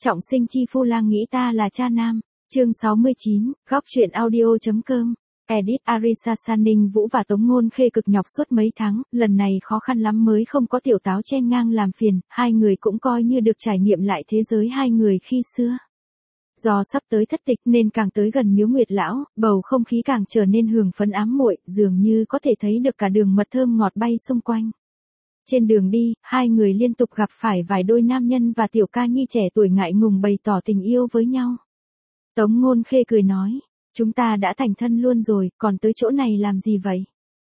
Trọng sinh chi phu lang nghĩ ta là cha nam. Chương 69, góc truyện audio.com. Edit Arisa San Ninh Vũ và Tống Ngôn Khê cực nhọc suốt mấy tháng, lần này khó khăn lắm mới không có tiểu táo chen ngang làm phiền, hai người cũng coi như được trải nghiệm lại thế giới hai người khi xưa. Do sắp tới thất tịch nên càng tới gần miếu Nguyệt Lão, bầu không khí càng trở nên hưởng phấn ám muội, dường như có thể thấy được cả đường mật thơm ngọt bay xung quanh. Trên đường đi, hai người liên tục gặp phải vài đôi nam nhân và tiểu ca nhi trẻ tuổi ngại ngùng bày tỏ tình yêu với nhau. Tống Ngôn Khê cười nói, chúng ta đã thành thân luôn rồi, còn tới chỗ này làm gì vậy?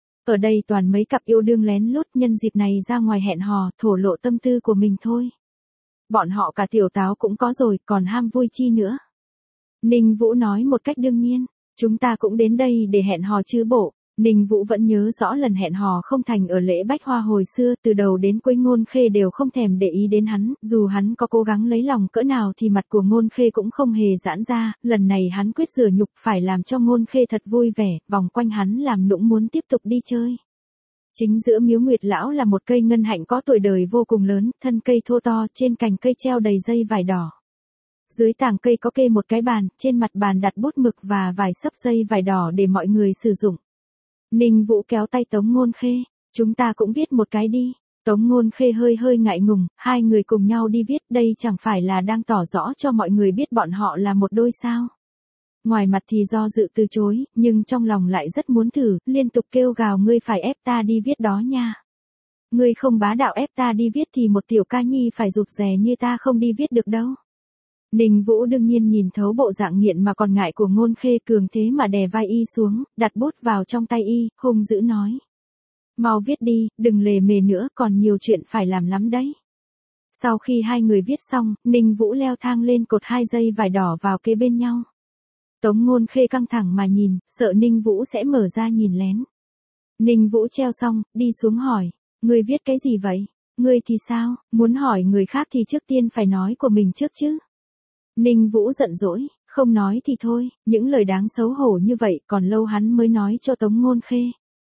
Ở đây toàn mấy cặp yêu đương lén lút nhân dịp này ra ngoài hẹn hò, thổ lộ tâm tư của mình thôi. Bọn họ cả tiểu táo cũng có rồi, còn ham vui chi nữa. Ninh Vũ nói một cách đương nhiên, chúng ta cũng đến đây để hẹn hò chứ bộ. Ninh Vũ vẫn nhớ rõ lần hẹn hò không thành ở lễ bách hoa hồi xưa, từ đầu đến cuối Ngôn Khê đều không thèm để ý đến hắn, dù hắn có cố gắng lấy lòng cỡ nào thì mặt của Ngôn Khê cũng không hề giãn ra, lần này hắn quyết rửa nhục phải làm cho Ngôn Khê thật vui vẻ, vòng quanh hắn làm nũng muốn tiếp tục đi chơi. Chính giữa miếu Nguyệt Lão là một cây ngân hạnh có tuổi đời vô cùng lớn, thân cây thô to, trên cành cây treo đầy dây vải đỏ. Dưới tàng cây có kê một cái bàn, trên mặt bàn đặt bút mực và vài xấp dây vải đỏ để mọi người sử dụng. Ninh Vũ kéo tay Tống Ngôn Khê, chúng ta cũng viết một cái đi. Tống Ngôn Khê hơi ngại ngùng, hai người cùng nhau đi viết, đây chẳng phải là đang tỏ rõ cho mọi người biết bọn họ là một đôi sao. Ngoài mặt thì do dự từ chối, nhưng trong lòng lại rất muốn thử, liên tục kêu gào ngươi phải ép ta đi viết đó nha. Ngươi không bá đạo ép ta đi viết thì một tiểu ca nhi phải rụt rè như ta không đi viết được đâu. Ninh Vũ đương nhiên nhìn thấu bộ dạng nghiện mà còn ngại của Ngôn Khê, cường thế mà đè vai y xuống, đặt bút vào trong tay y, hung dữ nói. Mau viết đi, đừng lề mề nữa, còn nhiều chuyện phải làm lắm đấy. Sau khi hai người viết xong, Ninh Vũ leo thang lên cột hai dây vải đỏ vào kế bên nhau. Tống Ngôn Khê căng thẳng mà nhìn, sợ Ninh Vũ sẽ mở ra nhìn lén. Ninh Vũ treo xong, đi xuống hỏi, ngươi viết cái gì vậy? Ngươi thì sao, muốn hỏi người khác thì trước tiên phải nói của mình trước chứ. Ninh Vũ giận dỗi, không nói thì thôi, những lời đáng xấu hổ như vậy còn lâu hắn mới nói cho Tống Ngôn Khê.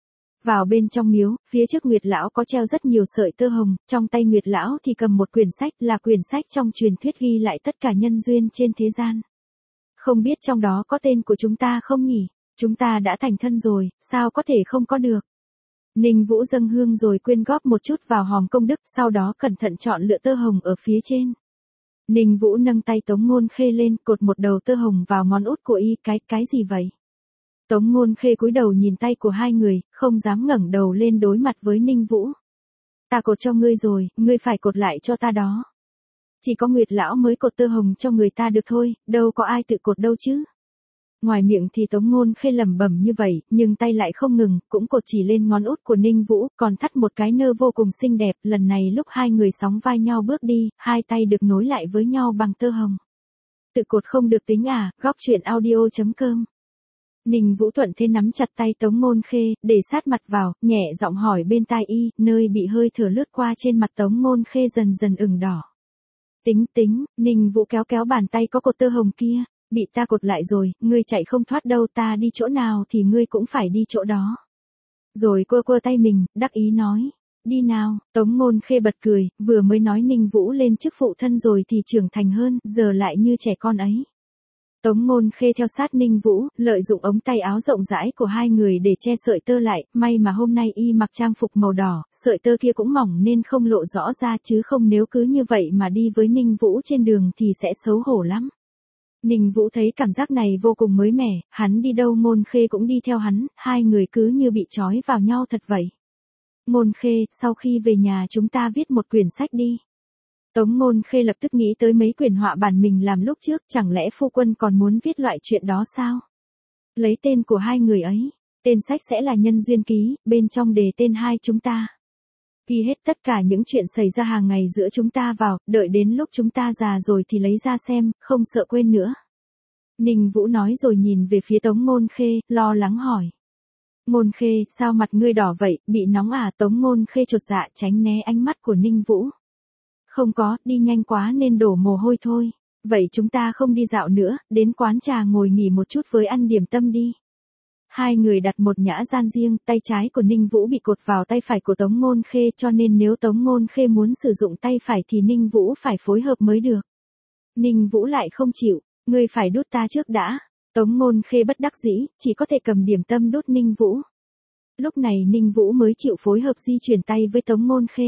Vào bên trong miếu, phía trước Nguyệt Lão có treo rất nhiều sợi tơ hồng, trong tay Nguyệt Lão thì cầm một quyển sách, là quyển sách trong truyền thuyết ghi lại tất cả nhân duyên trên thế gian. Không biết trong đó có tên của chúng ta không nhỉ? Chúng ta đã thành thân rồi, sao có thể không có được? Ninh Vũ dâng hương rồi quyên góp một chút vào hòm công đức, sau đó cẩn thận chọn lựa tơ hồng ở phía trên. Ninh Vũ nâng tay Tống Ngôn Khê lên, cột một đầu tơ hồng vào ngón út của y, cái gì vậy? Tống Ngôn Khê cúi đầu nhìn tay của hai người, không dám ngẩng đầu lên đối mặt với Ninh Vũ. Ta cột cho ngươi rồi, ngươi phải cột lại cho ta đó. Chỉ có Nguyệt Lão mới cột tơ hồng cho người ta được thôi, đâu có ai tự cột đâu chứ. Ngoài miệng thì Tống Ngôn Khê lẩm bẩm như vậy, nhưng tay lại không ngừng, cũng cột chỉ lên ngón út của Ninh Vũ, còn thắt một cái nơ vô cùng xinh đẹp, lần này lúc hai người sóng vai nhau bước đi, hai tay được nối lại với nhau bằng tơ hồng. Tự cột không được tính à, góc truyện audio.com. Ninh Vũ thuận thế nắm chặt tay Tống Ngôn Khê, để sát mặt vào, nhẹ giọng hỏi bên tai y, nơi bị hơi thở lướt qua trên mặt Tống Ngôn Khê dần dần ửng đỏ. Tính, Ninh Vũ kéo bàn tay có cột tơ hồng kia. Bị ta cột lại rồi, ngươi chạy không thoát đâu, ta đi chỗ nào thì ngươi cũng phải đi chỗ đó. Rồi quơ tay mình, đắc ý nói, đi nào. Tống Ngôn Khê bật cười, vừa mới nói Ninh Vũ lên chức phụ thân rồi thì trưởng thành hơn, giờ lại như trẻ con ấy. Tống Ngôn Khê theo sát Ninh Vũ, lợi dụng ống tay áo rộng rãi của hai người để che sợi tơ lại, may mà hôm nay y mặc trang phục màu đỏ, sợi tơ kia cũng mỏng nên không lộ rõ ra, chứ không nếu cứ như vậy mà đi với Ninh Vũ trên đường thì sẽ xấu hổ lắm. Ninh Vũ thấy cảm giác này vô cùng mới mẻ, hắn đi đâu Ngôn Khê cũng đi theo hắn, hai người cứ như bị trói vào nhau thật vậy. Ngôn Khê, sau khi về nhà chúng ta viết một quyển sách đi. Tống Ngôn Khê lập tức nghĩ tới mấy quyển họa bản mình làm lúc trước, chẳng lẽ phu quân còn muốn viết loại chuyện đó sao? Lấy tên của hai người ấy, tên sách sẽ là Nhân Duyên Ký, bên trong đề tên hai chúng ta. Ghi hết tất cả những chuyện xảy ra hàng ngày giữa chúng ta vào, đợi đến lúc chúng ta già rồi thì lấy ra xem, không sợ quên nữa. Ninh Vũ nói rồi nhìn về phía Tống Ngôn Khê, lo lắng hỏi. Ngôn Khê, sao mặt ngươi đỏ vậy, bị nóng à? Tống Ngôn Khê chột dạ tránh né ánh mắt của Ninh Vũ. Không có, đi nhanh quá nên đổ mồ hôi thôi. Vậy chúng ta không đi dạo nữa, đến quán trà ngồi nghỉ một chút với ăn điểm tâm đi. Hai người đặt một nhã gian riêng, tay trái của Ninh Vũ bị cột vào tay phải của Tống Ngôn Khê, cho nên nếu Tống Ngôn Khê muốn sử dụng tay phải thì Ninh Vũ phải phối hợp mới được. Ninh Vũ lại không chịu, ngươi phải đút ta trước đã. Tống Ngôn Khê bất đắc dĩ, chỉ có thể cầm điểm tâm đút Ninh Vũ. Lúc này Ninh Vũ mới chịu phối hợp di chuyển tay với Tống Ngôn Khê.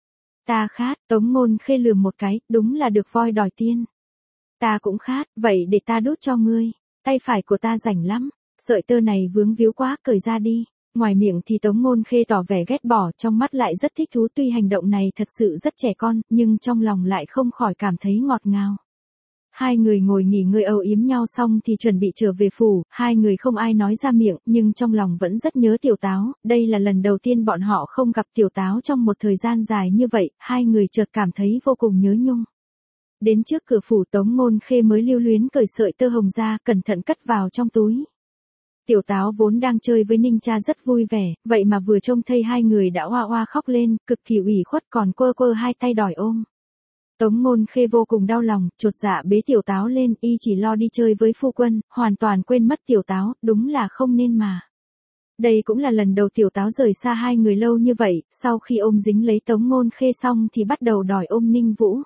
Ta khát, Tống Ngôn Khê lườm một cái, đúng là được voi đòi tiên. Ta cũng khát, vậy để ta đút cho ngươi. Tay phải của ta rảnh lắm, sợi tơ này vướng víu quá, cởi ra đi. Ngoài miệng thì Tống Ngôn Khê tỏ vẻ ghét bỏ, trong mắt lại rất thích thú, tuy hành động này thật sự rất trẻ con, nhưng trong lòng lại không khỏi cảm thấy ngọt ngào. Hai người ngồi nghỉ ngơi âu yếm nhau xong thì chuẩn bị trở về phủ, hai người không ai nói ra miệng, nhưng trong lòng vẫn rất nhớ Tiểu Táo, đây là lần đầu tiên bọn họ không gặp Tiểu Táo trong một thời gian dài như vậy, hai người chợt cảm thấy vô cùng nhớ nhung. Đến trước cửa phủ Tống Ngôn Khê mới lưu luyến cởi sợi tơ hồng ra, cẩn thận cất vào trong túi. Tiểu Táo vốn đang chơi với Ninh Cha rất vui vẻ, vậy mà vừa trông thấy hai người đã oa oa khóc lên, cực kỳ ủy khuất còn quơ quơ hai tay đòi ôm. Tống Ngôn Khê vô cùng đau lòng, chột dạ bế Tiểu Táo lên, y chỉ lo đi chơi với phu quân, hoàn toàn quên mất Tiểu Táo, đúng là không nên mà. Đây cũng là lần đầu Tiểu Táo rời xa hai người lâu như vậy, sau khi ôm dính lấy Tống Ngôn Khê xong thì bắt đầu đòi ôm Ninh Vũ.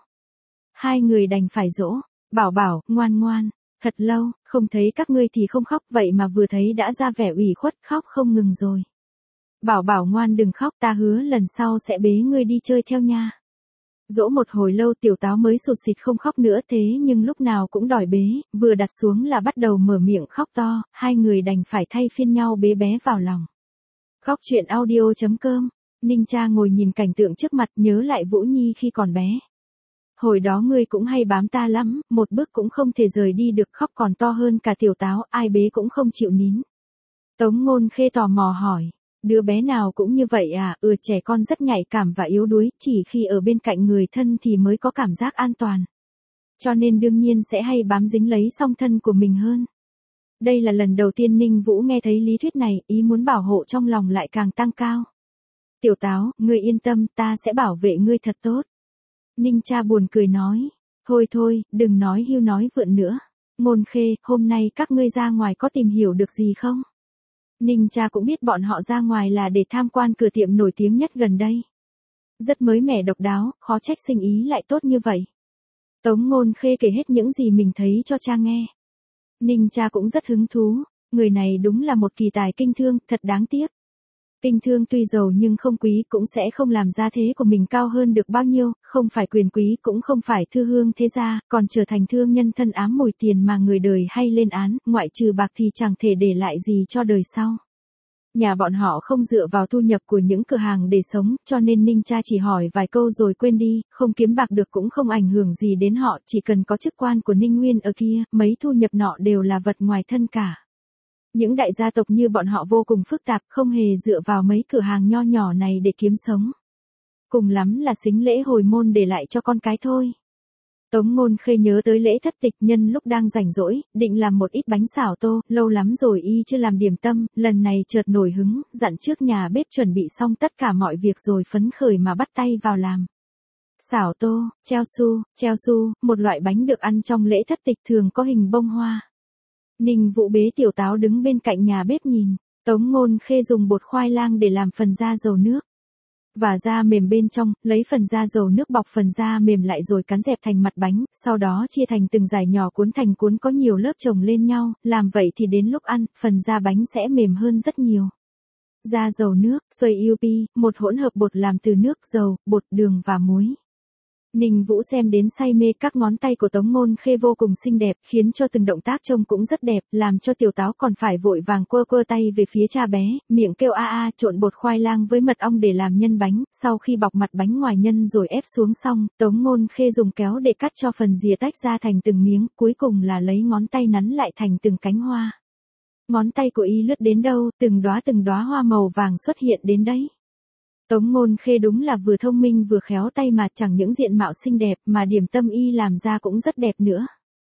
Hai người đành phải dỗ, bảo bảo, ngoan ngoan, thật lâu, không thấy các ngươi thì không khóc, vậy mà vừa thấy đã ra vẻ ủy khuất, khóc không ngừng rồi. Bảo bảo ngoan đừng khóc, ta hứa lần sau sẽ bế ngươi đi chơi theo nha. Dỗ một hồi lâu Tiểu Táo mới sụt sịt không khóc nữa, thế nhưng lúc nào cũng đòi bế, vừa đặt xuống là bắt đầu mở miệng khóc to, hai người đành phải thay phiên nhau bế bé vào lòng. Khóc chuyện audio.com, Ninh Cha ngồi nhìn cảnh tượng trước mặt nhớ lại Vũ Nhi khi còn bé. Hồi đó ngươi cũng hay bám ta lắm, một bước cũng không thể rời đi được, khóc còn to hơn cả Tiểu Táo, ai bế cũng không chịu nín. Tống Ngôn Khê tò mò hỏi. Đứa bé nào cũng như vậy à? Trẻ con rất nhạy cảm và yếu đuối, chỉ khi ở bên cạnh người thân thì mới có cảm giác an toàn. Cho nên đương nhiên sẽ hay bám dính lấy song thân của mình hơn. Đây là lần đầu tiên Ninh Vũ nghe thấy lý thuyết này, ý muốn bảo hộ trong lòng lại càng tăng cao. Tiểu Táo, ngươi yên tâm, ta sẽ bảo vệ ngươi thật tốt. Ninh Cha buồn cười nói. Thôi thôi, đừng nói hưu nói vượn nữa. Ngôn Khê, hôm nay các ngươi ra ngoài có tìm hiểu được gì không? Ninh Cha cũng biết bọn họ ra ngoài là để tham quan cửa tiệm nổi tiếng nhất gần đây. Rất mới mẻ độc đáo, khó trách sinh ý lại tốt như vậy. Tống Ngôn Khê kể hết những gì mình thấy cho cha nghe. Ninh Cha cũng rất hứng thú, người này đúng là một kỳ tài kinh thương, thật đáng tiếc. Kinh thương tuy giàu nhưng không quý, cũng sẽ không làm gia thế của mình cao hơn được bao nhiêu, không phải quyền quý cũng không phải thư hương thế gia, còn trở thành thương nhân thân ám mùi tiền mà người đời hay lên án, ngoại trừ bạc thì chẳng thể để lại gì cho đời sau. Nhà bọn họ không dựa vào thu nhập của những cửa hàng để sống, cho nên Ninh Cha chỉ hỏi vài câu rồi quên đi, không kiếm bạc được cũng không ảnh hưởng gì đến họ, chỉ cần có chức quan của Ninh Nguyên ở kia, mấy thu nhập nọ đều là vật ngoài thân cả. Những đại gia tộc như bọn họ vô cùng phức tạp, không hề dựa vào mấy cửa hàng nho nhỏ này để kiếm sống. Cùng lắm là sính lễ hồi môn để lại cho con cái thôi. Tống Ngôn Khê nhớ tới lễ thất tịch, nhân lúc đang rảnh rỗi, định làm một ít bánh xào tô, lâu lắm rồi y chưa làm điểm tâm, lần này chợt nổi hứng, dặn trước nhà bếp chuẩn bị xong tất cả mọi việc rồi phấn khởi mà bắt tay vào làm. Xào tô, treo su, một loại bánh được ăn trong lễ thất tịch thường có hình bông hoa. Ninh Vũ bế Tiểu Táo đứng bên cạnh nhà bếp nhìn, Tống Ngôn Khê dùng bột khoai lang để làm phần da dầu nước. Và da mềm bên trong, lấy phần da dầu nước bọc phần da mềm lại rồi cắn dẹp thành mặt bánh, sau đó chia thành từng dải nhỏ cuốn thành cuốn có nhiều lớp chồng lên nhau, làm vậy thì đến lúc ăn, phần da bánh sẽ mềm hơn rất nhiều. Da dầu nước, xoay UP, một hỗn hợp bột làm từ nước, dầu, bột, đường và muối. Ninh Vũ xem đến say mê, các ngón tay của Tống Ngôn Khê vô cùng xinh đẹp, khiến cho từng động tác trông cũng rất đẹp, làm cho Tiểu Táo còn phải vội vàng quơ quơ tay về phía cha bé, miệng kêu a a, trộn bột khoai lang với mật ong để làm nhân bánh, sau khi bọc mặt bánh ngoài nhân rồi ép xuống xong, Tống Ngôn Khê dùng kéo để cắt cho phần rìa tách ra thành từng miếng, cuối cùng là lấy ngón tay nắn lại thành từng cánh hoa. Ngón tay của y lướt đến đâu, từng đóa hoa màu vàng xuất hiện đến đấy. Tống Ngôn Khê đúng là vừa thông minh vừa khéo tay mà, chẳng những diện mạo xinh đẹp mà điểm tâm y làm ra cũng rất đẹp nữa.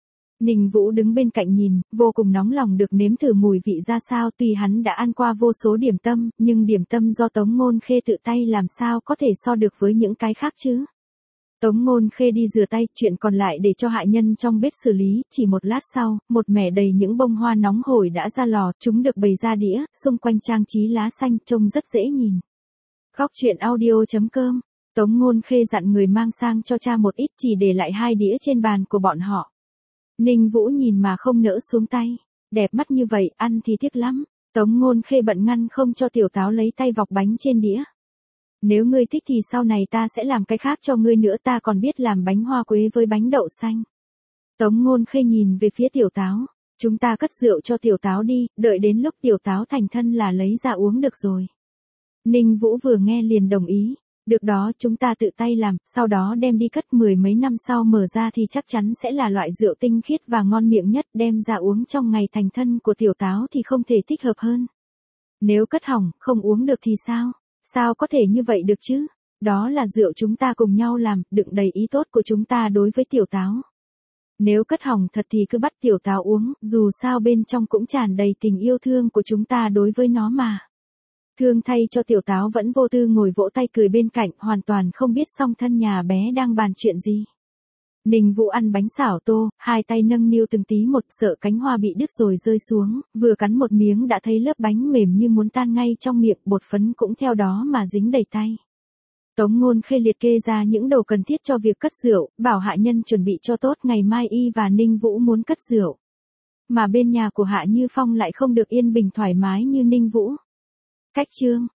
Ninh Vũ đứng bên cạnh nhìn, vô cùng nóng lòng được nếm thử mùi vị ra sao, tuy hắn đã ăn qua vô số điểm tâm, nhưng điểm tâm do Tống Ngôn Khê tự tay làm sao có thể so được với những cái khác chứ. Tống Ngôn Khê đi rửa tay, chuyện còn lại để cho hạ nhân trong bếp xử lý, chỉ một lát sau, một mẻ đầy những bông hoa nóng hổi đã ra lò, chúng được bày ra đĩa, xung quanh trang trí lá xanh, trông rất dễ nhìn. Khóc chuyện audio.com Tống Ngôn Khê dặn người mang sang cho cha một ít, chỉ để lại 2 đĩa trên bàn của bọn họ. Ninh Vũ nhìn mà không nỡ xuống tay. Đẹp mắt như vậy, ăn thì tiếc lắm. Tống Ngôn Khê bận ngăn không cho Tiểu Táo lấy tay vọc bánh trên đĩa. Nếu ngươi thích thì sau này ta sẽ làm cái khác cho ngươi nữa, ta còn biết làm bánh hoa quế với bánh đậu xanh. Tống Ngôn Khê nhìn về phía Tiểu Táo. Chúng ta cất rượu cho Tiểu Táo đi, đợi đến lúc Tiểu Táo thành thân là lấy ra uống được rồi. Ninh Vũ vừa nghe liền đồng ý. Được đó, chúng ta tự tay làm, sau đó đem đi cất, 10 mấy năm sau mở ra thì chắc chắn sẽ là loại rượu tinh khiết và ngon miệng nhất, đem ra uống trong ngày thành thân của Tiểu Táo thì không thể thích hợp hơn. Nếu cất hỏng, không uống được thì sao? Sao có thể như vậy được chứ? Đó là rượu chúng ta cùng nhau làm, đựng đầy ý tốt của chúng ta đối với Tiểu Táo. Nếu cất hỏng thật thì cứ bắt Tiểu Táo uống, dù sao bên trong cũng tràn đầy tình yêu thương của chúng ta đối với nó mà. Thương thay cho Tiểu Táo vẫn vô tư ngồi vỗ tay cười bên cạnh, hoàn toàn không biết song thân nhà bé đang bàn chuyện gì. Ninh Vũ ăn bánh xảo tô, 2 tay nâng niu từng tí một, sợ cánh hoa bị đứt rồi rơi xuống, vừa cắn một miếng đã thấy lớp bánh mềm như muốn tan ngay trong miệng, bột phấn cũng theo đó mà dính đầy tay. Tống Ngôn Khê liệt kê ra những đồ cần thiết cho việc cất rượu, bảo hạ nhân chuẩn bị cho tốt, ngày mai y và Ninh Vũ muốn cất rượu. Mà bên nhà của Hạ Như Phong lại không được yên bình thoải mái như Ninh Vũ. Cách chương